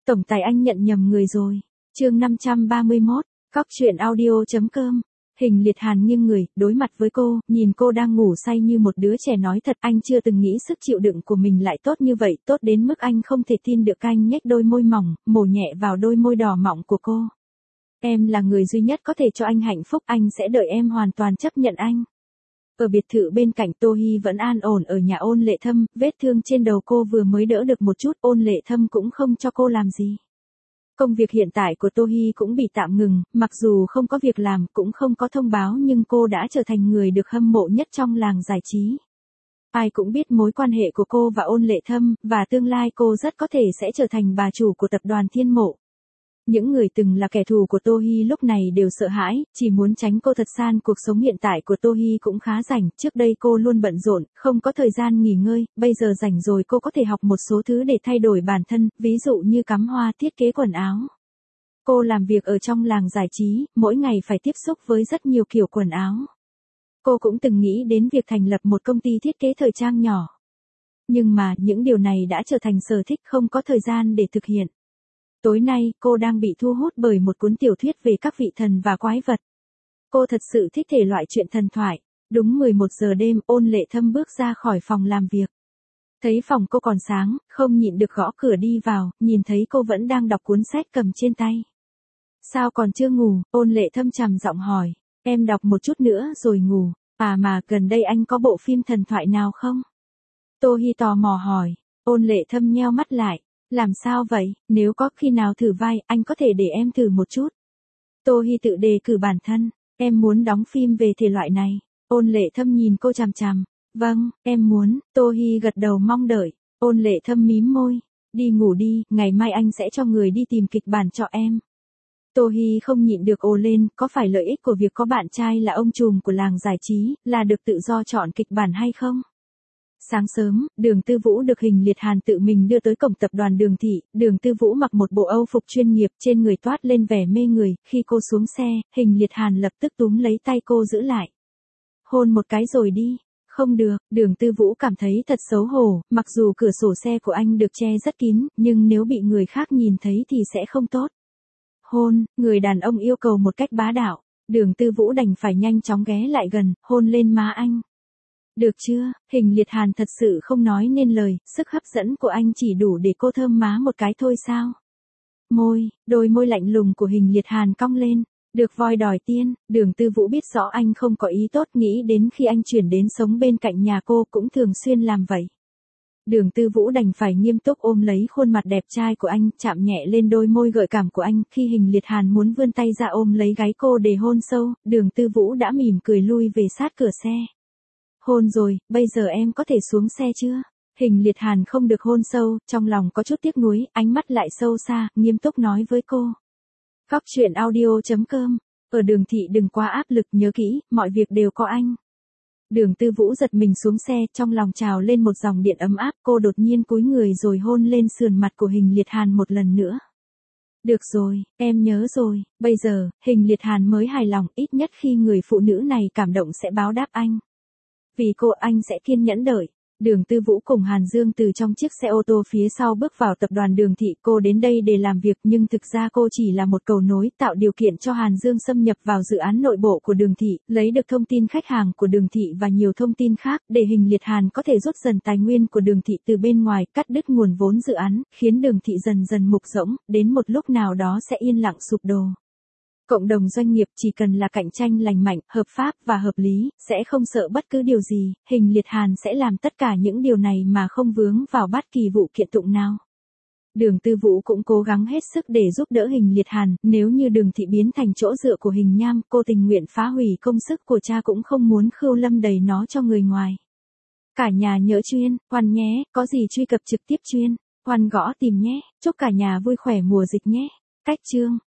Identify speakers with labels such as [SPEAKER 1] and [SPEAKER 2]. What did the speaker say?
[SPEAKER 1] Tổng tài anh nhận nhầm người rồi. Chương 531, Cóc truyện audio.com. Hình Liệt Hàn nghiêng người, đối mặt với cô, nhìn cô đang ngủ say như một đứa trẻ nói thật, anh chưa từng nghĩ sức chịu đựng của mình lại tốt như vậy, tốt đến mức anh không thể tin được. Anh nhếch đôi môi mỏng, mổ nhẹ vào đôi môi đỏ mọng của cô. Em là người duy nhất có thể cho anh hạnh phúc, anh sẽ đợi em hoàn toàn chấp nhận anh. Ở biệt thự bên cạnh, Tô Hi vẫn an ổn ở nhà Ôn Lệ Thâm, vết thương trên đầu cô vừa mới đỡ được một chút, Ôn Lệ Thâm cũng không cho cô làm gì. Công việc hiện tại của Tô Hi cũng bị tạm ngừng, mặc dù không có việc làm, cũng không có thông báo, nhưng cô đã trở thành người được hâm mộ nhất trong làng giải trí. Ai cũng biết mối quan hệ của cô và Ôn Lệ Thâm, và tương lai cô rất có thể sẽ trở thành bà chủ của tập đoàn Thiên Mộ. Những người từng là kẻ thù của Tô Hi lúc này đều sợ hãi, chỉ muốn tránh cô thật san. Cuộc sống hiện tại của Tô Hi cũng khá rảnh, trước đây cô luôn bận rộn, không có thời gian nghỉ ngơi, bây giờ rảnh rồi cô có thể học một số thứ để thay đổi bản thân, ví dụ như cắm hoa, thiết kế quần áo. Cô làm việc ở trong làng giải trí, mỗi ngày phải tiếp xúc với rất nhiều kiểu quần áo. Cô cũng từng nghĩ đến việc thành lập một công ty thiết kế thời trang nhỏ. Nhưng mà, những điều này đã trở thành sở thích, không có thời gian để thực hiện. Tối nay, cô đang bị thu hút bởi một cuốn tiểu thuyết về các vị thần và quái vật. Cô thật sự thích thể loại truyện thần thoại. Đúng 11 giờ đêm, Ôn Lệ Thâm bước ra khỏi phòng làm việc. Thấy phòng cô còn sáng, không nhịn được gõ cửa đi vào, nhìn thấy cô vẫn đang đọc cuốn sách cầm trên tay. Sao còn chưa ngủ? Ôn Lệ Thâm trầm giọng hỏi. Em đọc một chút nữa rồi ngủ. À mà, gần đây anh có bộ phim thần thoại nào không? Tô Hi tò mò hỏi. Ôn Lệ Thâm nheo mắt lại. Làm sao vậy, nếu có khi nào thử vai, anh có thể để em thử một chút. Tô Hi tự đề cử bản thân, em muốn đóng phim về thể loại này. Ôn Lệ Thâm nhìn cô chằm chằm. Vâng, em muốn. Tô Hi gật đầu mong đợi. Ôn Lệ Thâm mím môi. Đi ngủ đi, ngày mai anh sẽ cho người đi tìm kịch bản cho em. Tô Hi không nhịn được ồ lên, có phải lợi ích của việc có bạn trai là ông trùm của làng giải trí, là được tự do chọn kịch bản hay không? Sáng sớm, Đường Tư Vũ được Hình Liệt Hàn tự mình đưa tới cổng tập đoàn Đường Thị. Đường Tư Vũ mặc một bộ âu phục chuyên nghiệp, trên người toát lên vẻ mê người. Khi cô xuống xe, Hình Liệt Hàn lập tức túm lấy tay cô giữ lại. Hôn một cái rồi đi. Không được, Đường Tư Vũ cảm thấy thật xấu hổ, mặc dù cửa sổ xe của anh được che rất kín, nhưng nếu bị người khác nhìn thấy thì sẽ không tốt. Hôn, người đàn ông yêu cầu một cách bá đạo. Đường Tư Vũ đành phải nhanh chóng ghé lại gần, hôn lên má anh. Được chưa, Hình Liệt Hàn thật sự không nói nên lời, sức hấp dẫn của anh chỉ đủ để cô thơm má một cái thôi sao? Đôi môi lạnh lùng của Hình Liệt Hàn cong lên. Được voi đòi tiên, Đường Tư Vũ biết rõ anh không có ý tốt, nghĩ đến khi anh chuyển đến sống bên cạnh nhà cô cũng thường xuyên làm vậy. Đường Tư Vũ đành phải nghiêm túc ôm lấy khuôn mặt đẹp trai của anh, chạm nhẹ lên đôi môi gợi cảm của anh. Khi Hình Liệt Hàn muốn vươn tay ra ôm lấy gáy cô để hôn sâu, Đường Tư Vũ đã mỉm cười lui về sát cửa xe. Hôn rồi, bây giờ em có thể xuống xe chưa? Hình Liệt Hàn không được hôn sâu, trong lòng có chút tiếc nuối, ánh mắt lại sâu xa, nghiêm túc nói với cô. Cóc truyện audio.com. Ở Đường Thị đừng quá áp lực, nhớ kỹ, mọi việc đều có anh. Đường Tư Vũ giật mình xuống xe, trong lòng trào lên một dòng điện ấm áp, cô đột nhiên cúi người rồi hôn lên sườn mặt của Hình Liệt Hàn một lần nữa. Được rồi, em nhớ rồi. Bây giờ, Hình Liệt Hàn mới hài lòng, ít nhất khi người phụ nữ này cảm động sẽ báo đáp anh. Vì cô, anh sẽ kiên nhẫn đợi. Đường Tư Vũ cùng Hàn Dương từ trong chiếc xe ô tô phía sau bước vào tập đoàn Đường Thị. Cô đến đây để làm việc, nhưng thực ra cô chỉ là một cầu nối, tạo điều kiện cho Hàn Dương xâm nhập vào dự án nội bộ của Đường Thị, lấy được thông tin khách hàng của Đường Thị và nhiều thông tin khác, để Hình Liệt Hàn có thể rút dần tài nguyên của Đường Thị từ bên ngoài, cắt đứt nguồn vốn dự án, khiến Đường Thị dần dần mục rỗng, đến một lúc nào đó sẽ yên lặng sụp đổ. Cộng đồng doanh nghiệp chỉ cần là cạnh tranh lành mạnh, hợp pháp và hợp lý, sẽ không sợ bất cứ điều gì. Hình Liệt Hàn sẽ làm tất cả những điều này mà không vướng vào bất kỳ vụ kiện tụng nào. Đường Tư Vũ cũng cố gắng hết sức để giúp đỡ Hình Liệt Hàn, nếu như Đường Thị biến thành chỗ dựa của Hình Nham, cô tình nguyện phá hủy công sức của cha cũng không muốn khưu lâm đầy nó cho người ngoài. Cả nhà nhớ chuyên, Hoan nhé, có gì truy cập trực tiếp chuyên, Hoan gõ tìm nhé, chúc cả nhà vui khỏe mùa dịch nhé. Cách chương